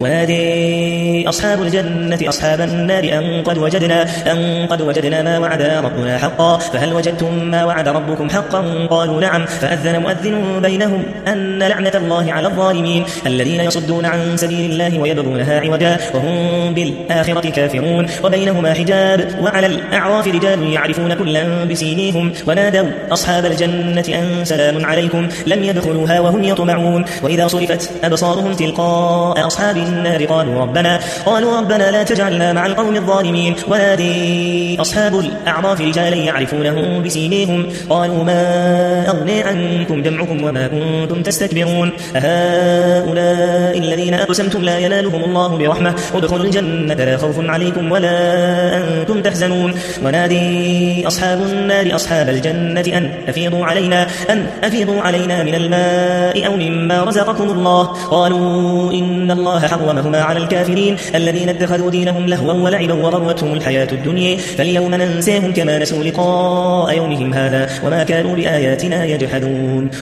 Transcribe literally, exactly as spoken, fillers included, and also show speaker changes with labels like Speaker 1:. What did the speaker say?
Speaker 1: ونادي أصحاب الجنة أصحاب النار أن قد وجدنا أن قد وجدنا ما وعد ربنا حقا فهل وجدتم ما وعد ربكم حقا قالوا نعم فأذن مؤذن بينهم أن لعنة الله على الظالمين الذين يصدون عن سبيل الله ويبغونها عوجا وهم بالآخرة كافرون وبينهما حجاب وعلى الأعراف رجال يعرفون كلا بسيميهم ونادوا أصحاب الجنة أن سلام عليكم لم يدخلوها وهم يطمعون وإذا صرفت أبصارهم تلقاء أصحاب النار قالوا ربنا قالوا ربنا لا تجعلنا مع القوم الظالمين ونادي أصحاب الأعراف رجالا يعرفونهم بسيميهم قالوا ما أغني عنكم جمعكم وما كنتم تستكبرون أهؤلاء الذين أقسمتم لا ينالهم الله برحمة ادخلوا الجنة لا خوف عليكم ولا أنتم تحزنون ونادي أصحاب النار أصحاب الجنة أن أفيضوا علينا أن أفيضوا علينا من الماء أو مما رزقكم الله قالوا إن الله حرمهما على الكافرين الذين اتخذوا دينهم لهوا ولعبا وغرتهم الحياة الدنيا فاليوم ننساهم كما نسوا لقاء يومهم هذا وما كانوا بآياتنا يجحدون